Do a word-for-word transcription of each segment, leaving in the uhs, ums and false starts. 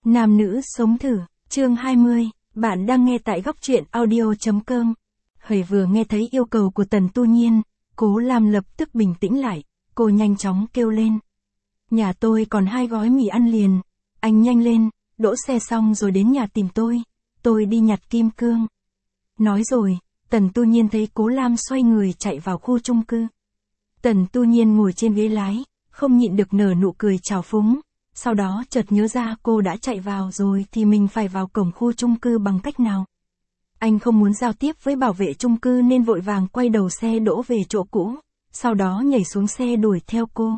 Nam nữ sống thử, chương hai mươi, bạn đang nghe tại góc truyện audio.com. Hời vừa nghe thấy yêu cầu của Tần Tu Nhiên, Cố Lam lập tức bình tĩnh lại, cô nhanh chóng kêu lên. Nhà tôi còn hai gói mì ăn liền, anh nhanh lên, đỗ xe xong rồi đến nhà tìm tôi, tôi đi nhặt kim cương. Nói rồi, Tần Tu Nhiên thấy Cố Lam xoay người chạy vào khu chung cư. Tần Tu Nhiên ngồi trên ghế lái, không nhịn được nở nụ cười trào phúng. Sau đó chợt nhớ ra cô đã chạy vào rồi thì mình phải vào cổng khu chung cư bằng cách nào. Anh không muốn giao tiếp với bảo vệ chung cư nên vội vàng quay đầu xe đỗ về chỗ cũ, sau đó nhảy xuống xe đuổi theo cô.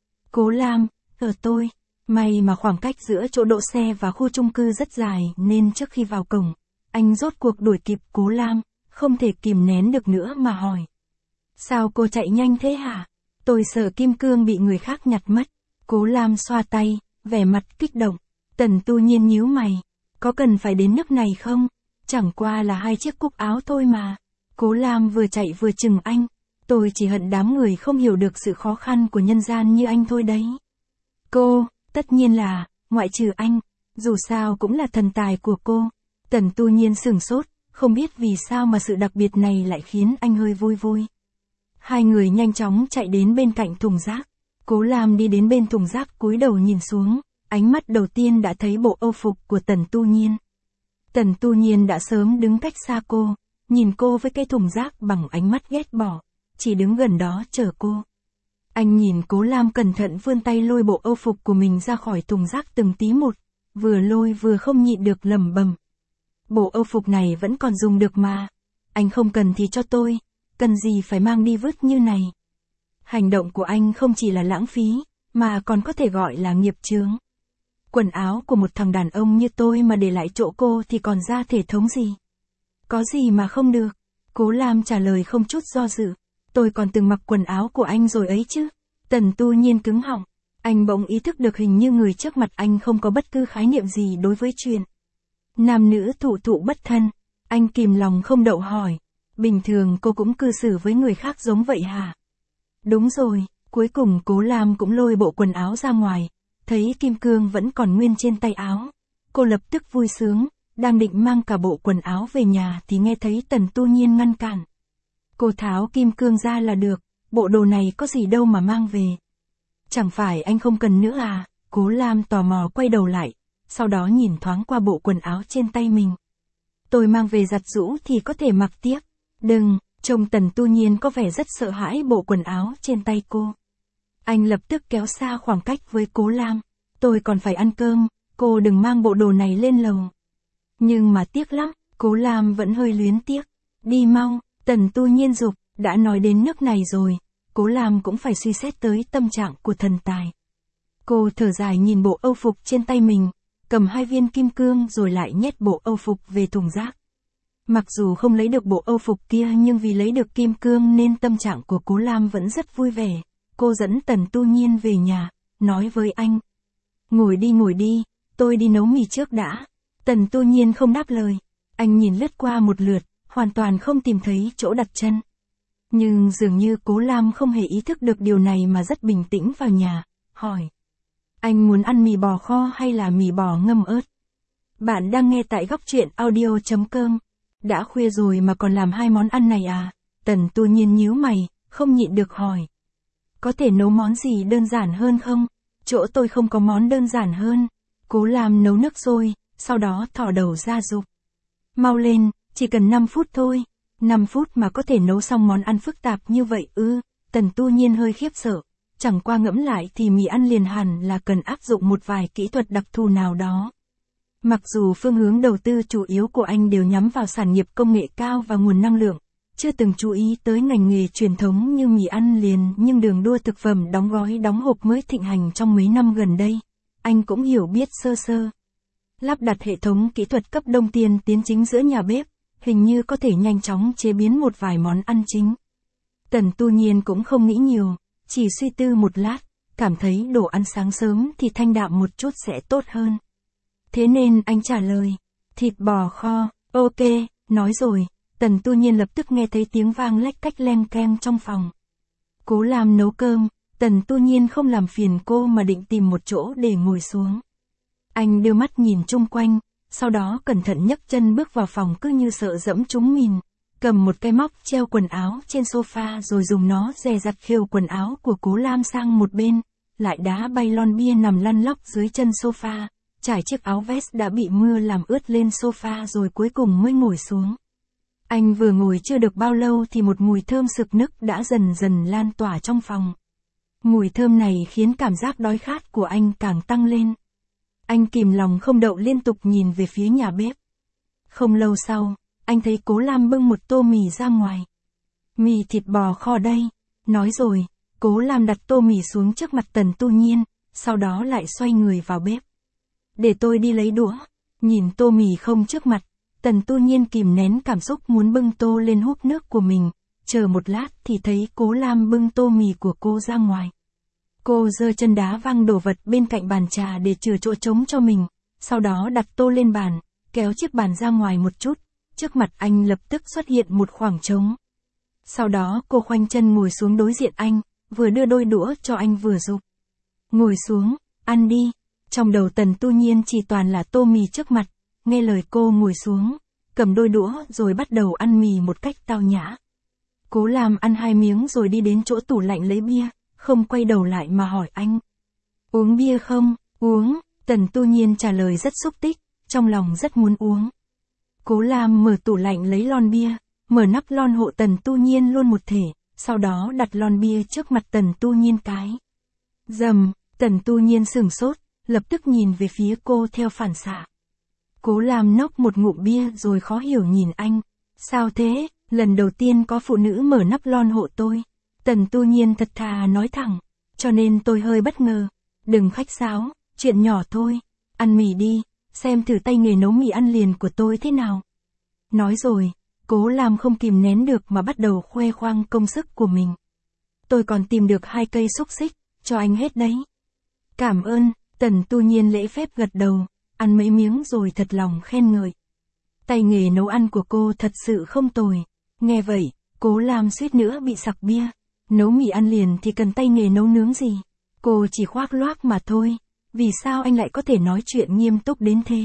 Cố Lam, ở tôi, may mà khoảng cách giữa chỗ đỗ xe và khu chung cư rất dài nên trước khi vào cổng, anh rốt cuộc đuổi kịp Cố Lam, không thể kìm nén được nữa mà hỏi. Sao cô chạy nhanh thế hả? Tôi sợ kim cương bị người khác nhặt mất. Cố Lam xoa tay, vẻ mặt kích động. Tần Tu Nhiên nhíu mày. Có cần phải đến nước này không? Chẳng qua là hai chiếc cúc áo thôi mà. Cố Lam vừa chạy vừa chừng anh. Tôi chỉ hận đám người không hiểu được sự khó khăn của nhân gian như anh thôi đấy. Cô, tất nhiên là, ngoại trừ anh, dù sao cũng là thần tài của cô. Tần Tu Nhiên sửng sốt, không biết vì sao mà sự đặc biệt này lại khiến anh hơi vui vui. Hai người nhanh chóng chạy đến bên cạnh thùng rác. Cố Lam đi đến bên thùng rác cúi đầu nhìn xuống, ánh mắt đầu tiên đã thấy bộ âu phục của Tần Tu Nhiên. Tần Tu Nhiên đã sớm đứng cách xa cô, nhìn cô với cái thùng rác bằng ánh mắt ghét bỏ, chỉ đứng gần đó chờ cô. Anh nhìn Cố Lam cẩn thận vươn tay lôi bộ âu phục của mình ra khỏi thùng rác từng tí một, vừa lôi vừa không nhịn được lẩm bẩm. Bộ âu phục này vẫn còn dùng được mà, anh không cần thì cho tôi, cần gì phải mang đi vứt như này. Hành động của anh không chỉ là lãng phí, mà còn có thể gọi là nghiệp chướng. Quần áo của một thằng đàn ông như tôi mà để lại chỗ cô thì còn ra thể thống gì? Có gì mà không được? Cố Lam trả lời không chút do dự. Tôi còn từng mặc quần áo của anh rồi ấy chứ. Tần Tu Nhiên cứng họng. Anh bỗng ý thức được hình như người trước mặt anh không có bất cứ khái niệm gì đối với chuyện nam nữ thụ thụ bất thân. Anh kìm lòng không đậu hỏi. Bình thường cô cũng cư xử với người khác giống vậy hả? Đúng rồi, cuối cùng Cố Lam cũng lôi bộ quần áo ra ngoài, thấy kim cương vẫn còn nguyên trên tay áo. Cô lập tức vui sướng, đang định mang cả bộ quần áo về nhà thì nghe thấy Tần Tu Nhiên ngăn cản. Cô tháo kim cương ra là được, bộ đồ này có gì đâu mà mang về. Chẳng phải anh không cần nữa à? Cố Lam tò mò quay đầu lại, sau đó nhìn thoáng qua bộ quần áo trên tay mình. Tôi mang về giặt giũ thì có thể mặc tiếp. Đừng. Trông Tần Tu Nhiên có vẻ rất sợ hãi bộ quần áo trên tay cô. Anh lập tức kéo xa khoảng cách với Cố Lam. Tôi còn phải ăn cơm, cô đừng mang bộ đồ này lên lầu. Nhưng mà tiếc lắm, Cố Lam vẫn hơi luyến tiếc. Đi mau, Tần Tu Nhiên giục, đã nói đến nước này rồi, Cố Lam cũng phải suy xét tới tâm trạng của thần tài. Cô thở dài nhìn bộ âu phục trên tay mình, cầm hai viên kim cương rồi lại nhét bộ âu phục về thùng rác. Mặc dù không lấy được bộ âu phục kia nhưng vì lấy được kim cương nên tâm trạng của Cố Lam vẫn rất vui vẻ. Cô dẫn Tần Tu Nhiên về nhà, nói với anh. Ngồi đi ngồi đi, tôi đi nấu mì trước đã. Tần Tu Nhiên không đáp lời. Anh nhìn lướt qua một lượt, hoàn toàn không tìm thấy chỗ đặt chân. Nhưng dường như Cố Lam không hề ý thức được điều này mà rất bình tĩnh vào nhà, hỏi. Anh muốn ăn mì bò kho hay là mì bò ngâm ớt? Bạn đang nghe tại góc truyện audio.com. Đã khuya rồi mà còn làm hai món ăn này à? Tần Tu Nhiên nhíu mày, không nhịn được hỏi. Có thể nấu món gì đơn giản hơn không? Chỗ tôi không có món đơn giản hơn. Cố Lam nấu nước sôi, sau đó thò đầu ra giục. Mau lên, chỉ cần năm phút thôi. năm phút mà có thể nấu xong món ăn phức tạp như vậy ư? Tần Tu Nhiên hơi khiếp sợ. Chẳng qua ngẫm lại thì mì ăn liền hẳn là cần áp dụng một vài kỹ thuật đặc thù nào đó. Mặc dù phương hướng đầu tư chủ yếu của anh đều nhắm vào sản nghiệp công nghệ cao và nguồn năng lượng, chưa từng chú ý tới ngành nghề truyền thống như mì ăn liền, nhưng đường đua thực phẩm đóng gói đóng hộp mới thịnh hành trong mấy năm gần đây, anh cũng hiểu biết sơ sơ. Lắp đặt hệ thống kỹ thuật cấp đông tiên tiến chính giữa nhà bếp, hình như có thể nhanh chóng chế biến một vài món ăn chính. Tần Tu Nhiên cũng không nghĩ nhiều, chỉ suy tư một lát, cảm thấy đồ ăn sáng sớm thì thanh đạm một chút sẽ tốt hơn. Thế nên anh trả lời, thịt bò kho, ok, nói rồi, Tần Tu Nhiên lập tức nghe thấy tiếng vang lách cách leng keng trong phòng. Cố Lam nấu cơm, Tần Tu Nhiên không làm phiền cô mà định tìm một chỗ để ngồi xuống. Anh đưa mắt nhìn chung quanh, sau đó cẩn thận nhấc chân bước vào phòng cứ như sợ dẫm trúng mìn, cầm một cái móc treo quần áo trên sofa rồi dùng nó dè dặt khều quần áo của Cố Lam sang một bên, lại đá bay lon bia nằm lăn lóc dưới chân sofa, trải chiếc áo vest đã bị mưa làm ướt lên sofa rồi cuối cùng mới ngồi xuống. Anh vừa ngồi chưa được bao lâu thì một mùi thơm sực nức đã dần dần lan tỏa trong phòng. Mùi thơm này khiến cảm giác đói khát của anh càng tăng lên. Anh kìm lòng không đậu liên tục nhìn về phía nhà bếp. Không lâu sau, anh thấy Cố Lam bưng một tô mì ra ngoài. Mì thịt bò kho đây. Nói rồi, Cố Lam đặt tô mì xuống trước mặt Tần Tu Nhiên, sau đó lại xoay người vào bếp. Để tôi đi lấy đũa. Nhìn tô mì không trước mặt, Tần Tu Nhiên kìm nén cảm xúc muốn bưng tô lên húp nước của mình, chờ một lát thì thấy Cố Lam bưng tô mì của cô ra ngoài. Cô giơ chân đá văng đồ vật bên cạnh bàn trà để chừa chỗ trống cho mình, sau đó đặt tô lên bàn, kéo chiếc bàn ra ngoài một chút, trước mặt anh lập tức xuất hiện một khoảng trống. Sau đó cô khoanh chân ngồi xuống đối diện anh, vừa đưa đôi đũa cho anh vừa giục. Ngồi xuống, ăn đi. Trong đầu Tần Tu Nhiên chỉ toàn là tô mì trước mặt, nghe lời cô ngồi xuống, cầm đôi đũa rồi bắt đầu ăn mì một cách tao nhã. Cố Lam ăn hai miếng rồi đi đến chỗ tủ lạnh lấy bia, không quay đầu lại mà hỏi anh. Uống bia không? Uống, Tần Tu Nhiên trả lời rất xúc tích, trong lòng rất muốn uống. Cố Lam mở tủ lạnh lấy lon bia, mở nắp lon hộ Tần Tu Nhiên luôn một thể, sau đó đặt lon bia trước mặt Tần Tu Nhiên cái. Dầm, Tần Tu Nhiên sửng sốt, lập tức nhìn về phía cô theo phản xạ. Cố Lam nốc một ngụm bia rồi khó hiểu nhìn anh. Sao thế, lần đầu tiên có phụ nữ mở nắp lon hộ tôi. Tần Tu Nhiên thật thà nói thẳng, cho nên tôi hơi bất ngờ. Đừng khách sáo, chuyện nhỏ thôi. Ăn mì đi, xem thử tay nghề nấu mì ăn liền của tôi thế nào. Nói rồi, Cố Lam không kìm nén được mà bắt đầu khoe khoang công sức của mình. Tôi còn tìm được hai cây xúc xích, cho anh hết đấy. Cảm ơn, Tần Tu Nhiên lễ phép gật đầu, ăn mấy miếng rồi thật lòng khen ngợi. Tay nghề nấu ăn của cô thật sự không tồi. Nghe vậy, Cố Lam suýt nữa bị sặc bia. Nấu mì ăn liền thì cần tay nghề nấu nướng gì. Cô chỉ khoác loác mà thôi. Vì sao anh lại có thể nói chuyện nghiêm túc đến thế?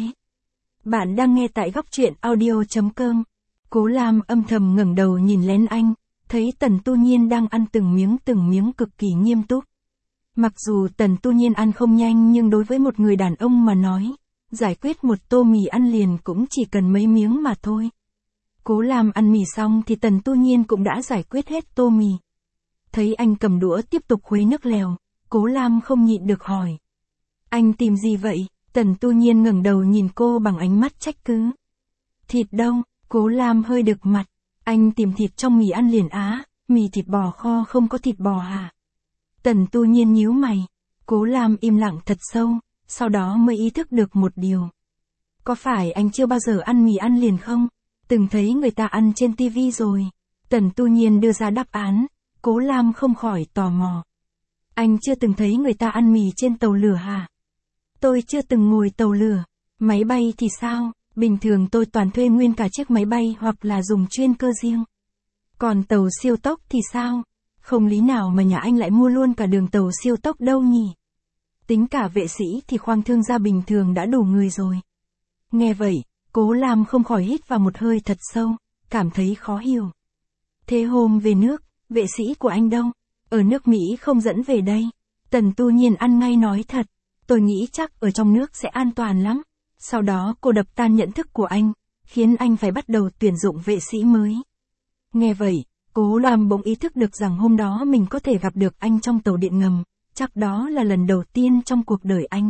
Bạn đang nghe tại góc truyện audio chấm com. Cố Lam âm thầm ngẩng đầu nhìn lén anh, thấy Tần Tu Nhiên đang ăn từng miếng từng miếng cực kỳ nghiêm túc. Mặc dù Tần Tu Nhiên ăn không nhanh nhưng đối với một người đàn ông mà nói, giải quyết một tô mì ăn liền cũng chỉ cần mấy miếng mà thôi. Cố Lam ăn mì xong thì Tần Tu Nhiên cũng đã giải quyết hết tô mì. Thấy anh cầm đũa tiếp tục khuấy nước lèo, Cố Lam không nhịn được hỏi. Anh tìm gì vậy? Tần Tu Nhiên ngẩng đầu nhìn cô bằng ánh mắt trách cứ. Thịt đâu? Cố Lam hơi đực mặt. Anh tìm thịt trong mì ăn liền á, mì thịt bò kho không có thịt bò à? Tần Tu Nhiên nhíu mày. Cố Lam im lặng thật sâu, sau đó mới ý thức được một điều. Có phải anh chưa bao giờ ăn mì ăn liền không? Từng thấy người ta ăn trên tivi rồi. Tần Tu Nhiên đưa ra đáp án, Cố Lam không khỏi tò mò. Anh chưa từng thấy người ta ăn mì trên tàu lửa hả? Tôi chưa từng ngồi tàu lửa. Máy bay thì sao? Bình thường tôi toàn thuê nguyên cả chiếc máy bay hoặc là dùng chuyên cơ riêng. Còn tàu siêu tốc thì sao? Không lý nào mà nhà anh lại mua luôn cả đường tàu siêu tốc đâu nhỉ? Tính cả vệ sĩ thì khoang thương gia bình thường đã đủ người rồi. Nghe vậy, Cố Lam không khỏi hít vào một hơi thật sâu, cảm thấy khó hiểu. Thế hôm về nước, vệ sĩ của anh đâu? Ở nước Mỹ không dẫn về đây. Tần Tu Nhiên ăn ngay nói thật. Tôi nghĩ chắc ở trong nước sẽ an toàn lắm. Sau đó cô đập tan nhận thức của anh, khiến anh phải bắt đầu tuyển dụng vệ sĩ mới. Nghe vậy, Cố Lam bỗng ý thức được rằng hôm đó mình có thể gặp được anh trong tàu điện ngầm, chắc đó là lần đầu tiên trong cuộc đời anh.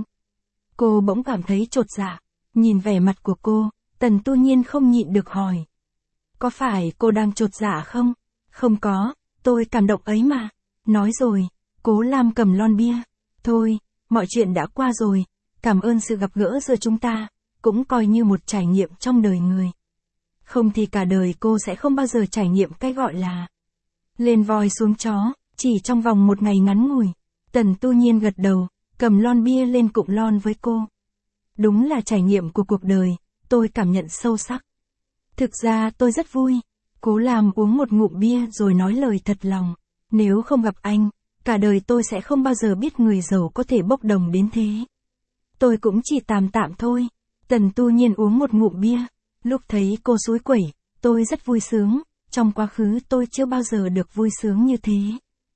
Cô bỗng cảm thấy chột dạ, nhìn vẻ mặt của cô, Tần Tu Nhiên không nhịn được hỏi. Có phải cô đang chột dạ không? Không có, tôi cảm động ấy mà. Nói rồi, Cố Lam cầm lon bia. Thôi, mọi chuyện đã qua rồi, cảm ơn sự gặp gỡ giữa chúng ta, cũng coi như một trải nghiệm trong đời người. Không thì cả đời cô sẽ không bao giờ trải nghiệm cái gọi là lên voi xuống chó, chỉ trong vòng một ngày ngắn ngủi. Tần Tu Nhiên gật đầu, cầm lon bia lên cụng lon với cô. Đúng là trải nghiệm của cuộc đời, tôi cảm nhận sâu sắc. Thực ra tôi rất vui. Cố Lam uống một ngụm bia rồi nói lời thật lòng. Nếu không gặp anh, cả đời tôi sẽ không bao giờ biết người giàu có thể bốc đồng đến thế. Tôi cũng chỉ tạm tạm thôi. Tần Tu Nhiên uống một ngụm bia. Lúc thấy cô xúi quẩy, tôi rất vui sướng. Trong quá khứ tôi chưa bao giờ được vui sướng như thế.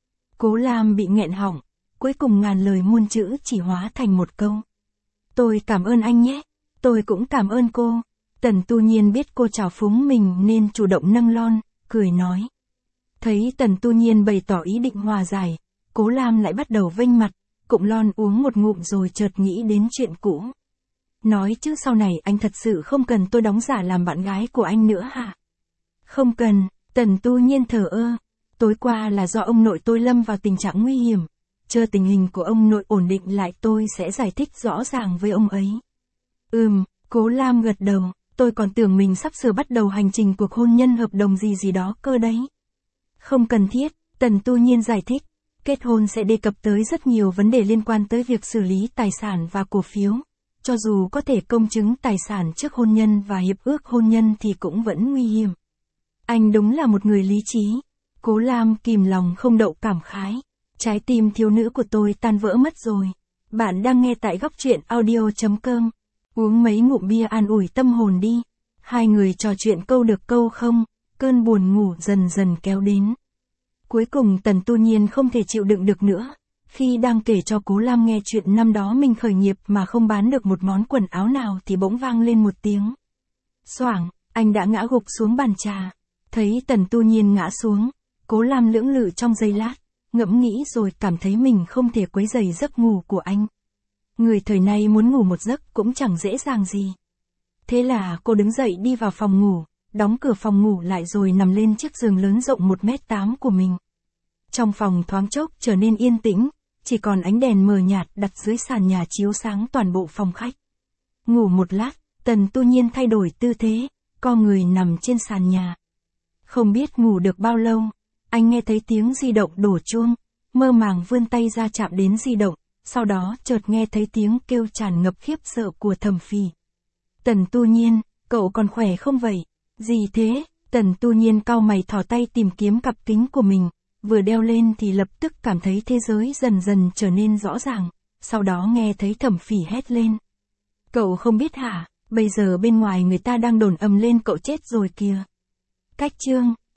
Cố Lam bị nghẹn họng. Cuối cùng ngàn lời muôn chữ chỉ hóa thành một câu. Tôi cảm ơn anh nhé. Tôi cũng cảm ơn cô. Tần Tu Nhiên biết cô trào phúng mình nên chủ động nâng lon, cười nói. Thấy Tần Tu Nhiên bày tỏ ý định hòa giải, Cố Lam lại bắt đầu vênh mặt, cụm lon uống một ngụm rồi chợt nghĩ đến chuyện cũ. Nói chứ sau này anh thật sự không cần tôi đóng giả làm bạn gái của anh nữa hả? Không cần, Tần Tu Nhiên thờ ơ. Tối qua là do ông nội tôi lâm vào tình trạng nguy hiểm. Chờ tình hình của ông nội ổn định lại tôi sẽ giải thích rõ ràng với ông ấy. Ừm, Cố Lam gật đầu, tôi còn tưởng mình sắp sửa bắt đầu hành trình cuộc hôn nhân hợp đồng gì gì đó cơ đấy. Không cần thiết, Tần Tu Nhiên giải thích. Kết hôn sẽ đề cập tới rất nhiều vấn đề liên quan tới việc xử lý tài sản và cổ phiếu. Cho dù có thể công chứng tài sản trước hôn nhân và hiệp ước hôn nhân thì cũng vẫn nguy hiểm. Anh đúng là một người lý trí. Cố Lam kìm lòng không đậu cảm khái. Trái tim thiếu nữ của tôi tan vỡ mất rồi. Bạn đang nghe tại góc truyện audio chấm com. Uống mấy ngụm bia an ủi tâm hồn đi. Hai người trò chuyện câu được câu không, cơn buồn ngủ dần dần kéo đến. Cuối cùng Tần Tu Nhiên không thể chịu đựng được nữa. Khi đang kể cho Cố Lam nghe chuyện năm đó mình khởi nghiệp mà không bán được một món quần áo nào thì bỗng vang lên một tiếng. Xoảng, anh đã ngã gục xuống bàn trà. Thấy Tần Tu Nhiên ngã xuống, Cố Lam lưỡng lự trong giây lát, ngẫm nghĩ rồi cảm thấy mình không thể quấy rầy giấc ngủ của anh. Người thời nay muốn ngủ một giấc cũng chẳng dễ dàng gì. Thế là cô đứng dậy đi vào phòng ngủ, đóng cửa phòng ngủ lại rồi nằm lên chiếc giường lớn rộng một mét tám của mình. Trong phòng thoáng chốc trở nên yên tĩnh, chỉ còn ánh đèn mờ nhạt đặt dưới sàn nhà chiếu sáng toàn bộ phòng khách. Ngủ một lát, Tần Tu Nhiên thay đổi tư thế, co người nằm trên sàn nhà. Không biết ngủ được bao lâu, anh nghe thấy tiếng di động đổ chuông, mơ màng vươn tay ra chạm đến di động, sau đó chợt nghe thấy tiếng kêu tràn ngập khiếp sợ của Thẩm Phỉ. Tần Tu Nhiên, cậu còn khỏe không vậy? Gì thế? Tần Tu Nhiên cau mày thò tay tìm kiếm cặp kính của mình, vừa đeo lên thì lập tức cảm thấy thế giới dần dần trở nên rõ ràng, sau đó nghe thấy Thẩm Phỉ hét lên. Cậu không biết hả, bây giờ bên ngoài người ta đang đồn ầm lên cậu chết rồi kìa. Cách chương,